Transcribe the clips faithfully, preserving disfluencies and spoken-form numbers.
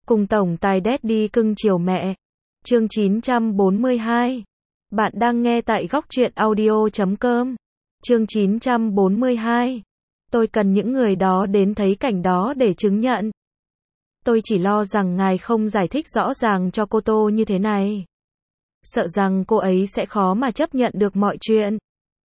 Cùng tổng tài Daddy cưng chiều mẹ. Chương chín trăm bốn mươi hai. Bạn đang nghe tại góc truyện audio chấm com. Chương chín trăm bốn mươi hai. Tôi cần những người đó đến thấy cảnh đó để chứng nhận. Tôi chỉ lo rằng ngài không giải thích rõ ràng cho cô Tô như thế này. Sợ rằng cô ấy sẽ khó mà chấp nhận được mọi chuyện.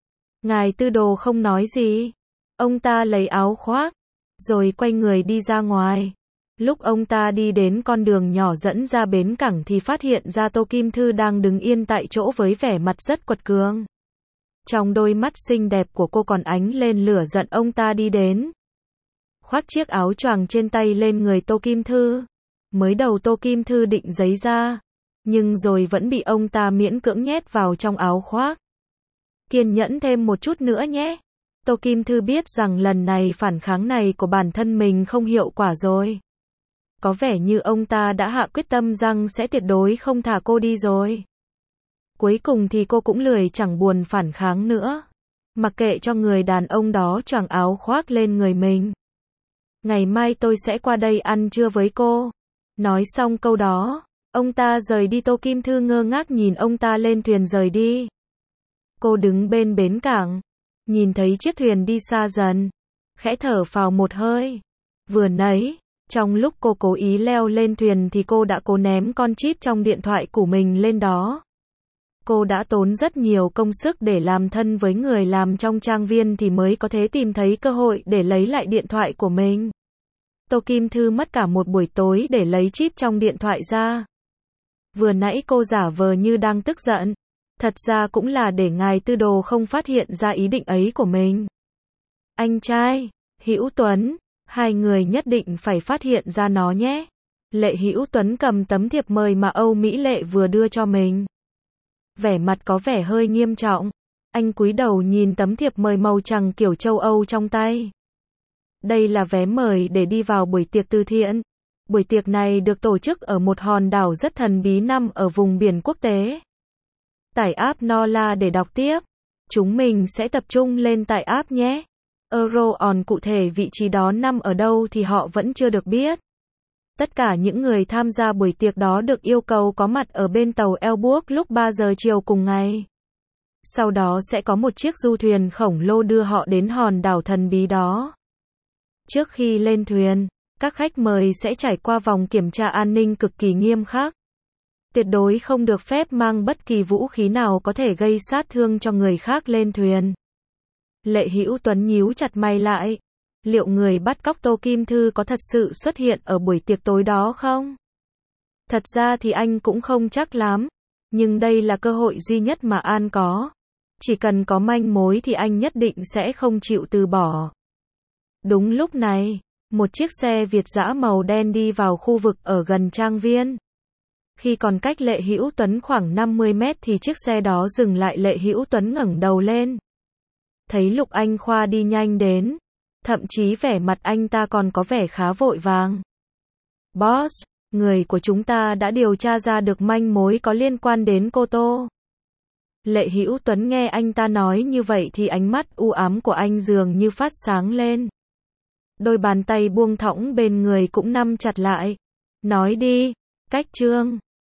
Ngài Tư Đồ không nói gì. Ông ta lấy áo khoác, rồi quay người đi ra ngoài. Lúc ông ta đi đến con đường nhỏ dẫn ra bến cảng thì phát hiện ra Tô Kim Thư đang đứng yên tại chỗ với vẻ mặt rất quật cường. Trong đôi mắt xinh đẹp của cô còn ánh lên lửa giận. Ông ta đi đến, khoác chiếc áo choàng trên tay lên người Tô Kim Thư. Mới đầu Tô Kim Thư định giấy ra, nhưng rồi vẫn bị ông ta miễn cưỡng nhét vào trong áo khoác. Kiên nhẫn thêm một chút nữa nhé. Tô Kim Thư biết rằng lần này phản kháng này của bản thân mình không hiệu quả rồi. Có vẻ như ông ta đã hạ quyết tâm rằng sẽ tuyệt đối không thả cô đi rồi. Cuối cùng thì cô cũng lười chẳng buồn phản kháng nữa. Mặc kệ cho người đàn ông đó choàng áo khoác lên người mình. Ngày mai tôi sẽ qua đây ăn trưa với cô. Nói xong câu đó, ông ta rời đi. Tô Kim Thư ngơ ngác nhìn ông ta lên thuyền rời đi. Cô đứng bên bến cảng, nhìn thấy chiếc thuyền đi xa dần, khẽ thở phào một hơi. Vừa nãy, trong lúc cô cố ý leo lên thuyền thì cô đã cố ném con chip trong điện thoại của mình lên đó. Cô đã tốn rất nhiều công sức để làm thân với người làm trong trang viên thì mới có thể tìm thấy cơ hội để lấy lại điện thoại của mình. Tô Kim Thư mất cả một buổi tối để lấy chip trong điện thoại ra. Vừa nãy cô giả vờ như đang tức giận. Thật ra cũng là để ngài Tư Đồ không phát hiện ra ý định ấy của mình. Anh trai, Hữu Tuấn, hai người nhất định phải phát hiện ra nó nhé. Lệ Hữu Tuấn cầm tấm thiệp mời mà Âu Mỹ Lệ vừa đưa cho mình. Vẻ mặt có vẻ hơi nghiêm trọng. Anh cúi đầu nhìn tấm thiệp mời màu trắng kiểu châu Âu trong tay. Đây là vé mời để đi vào buổi tiệc từ thiện. Buổi tiệc này được tổ chức ở một hòn đảo rất thần bí nằm ở vùng biển quốc tế. Tải app Nola để đọc tiếp. Chúng mình sẽ tập trung lên tải app nhé. Euro on cụ thể vị trí đó nằm ở đâu thì họ vẫn chưa được biết. Tất cả những người tham gia buổi tiệc đó được yêu cầu có mặt ở bên tàu Elburg lúc ba giờ chiều cùng ngày. Sau đó sẽ có một chiếc du thuyền khổng lồ đưa họ đến hòn đảo thần bí đó. Trước khi lên thuyền, các khách mời sẽ trải qua vòng kiểm tra an ninh cực kỳ nghiêm khắc. Tuyệt đối không được phép mang bất kỳ vũ khí nào có thể gây sát thương cho người khác lên thuyền. Lệ Hữu Tuấn nhíu chặt mày lại. Liệu người bắt cóc Tô Kim Thư có thật sự xuất hiện ở buổi tiệc tối đó không? Thật ra thì anh cũng không chắc lắm. Nhưng đây là cơ hội duy nhất mà An có. Chỉ cần có manh mối thì anh nhất định sẽ không chịu từ bỏ. Đúng lúc này, một chiếc xe Việt dã màu đen đi vào khu vực ở gần trang viên. Khi còn cách Lệ Hữu Tuấn khoảng năm mươi mét thì chiếc xe đó dừng lại. Lệ Hữu Tuấn ngẩng đầu lên. Thấy Lục Anh Khoa đi nhanh đến. Thậm chí vẻ mặt anh ta còn có vẻ khá vội vàng. Boss, người của chúng ta đã điều tra ra được manh mối có liên quan đến cô Tô. Lệ Hữu Tuấn nghe anh ta nói như vậy thì ánh mắt u ám của anh dường như phát sáng lên. Đôi bàn tay buông thõng bên người cũng nắm chặt lại. Nói đi, Cách Trương.